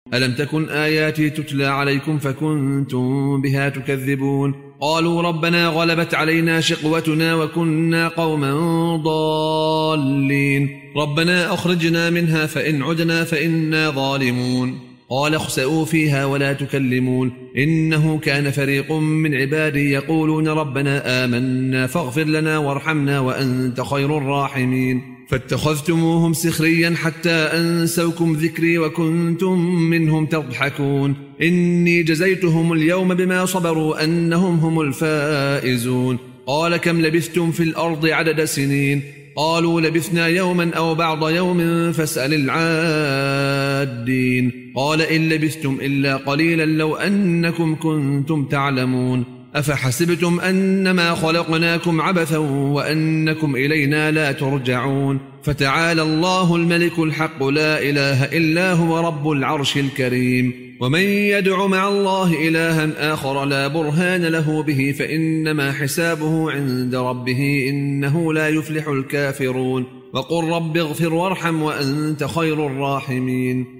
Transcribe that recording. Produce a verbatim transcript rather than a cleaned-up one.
ألم تكن آياتي تتلى عليكم فكنتم بها تكذبون قالوا ربنا غلبت علينا شقوتنا وكنا قوما ضالين ربنا أخرجنا منها فإن عدنا فإنا ظالمون قال اخسئوا فيها ولا تكلمون إنه كان فريق من عبادي يقولون ربنا آمنا فاغفر لنا وارحمنا وأنت خير الراحمين فاتخذتموهم سخريا حتى أنسوكم ذكري وكنتم منهم تضحكون إني جزيتهم اليوم بما صبروا أنهم هم الفائزون قال كم لبثتم في الأرض عدد سنين قالوا لبثنا يوما أو بعض يوم فاسأل العادين قال إن لبثتم إلا قليلا لو أنكم كنتم تعلمون أفحسبتم أنما خلقناكم عبثا وأنكم إلينا لا ترجعون فتعالى الله الملك الحق لا إله إلا هو رب العرش الكريم ومن يدع مع الله إلها آخر لا برهان له به فإنما حسابه عند ربه إنه لا يفلح الكافرون وقل رب اغفر وارحم وأنت خير الراحمين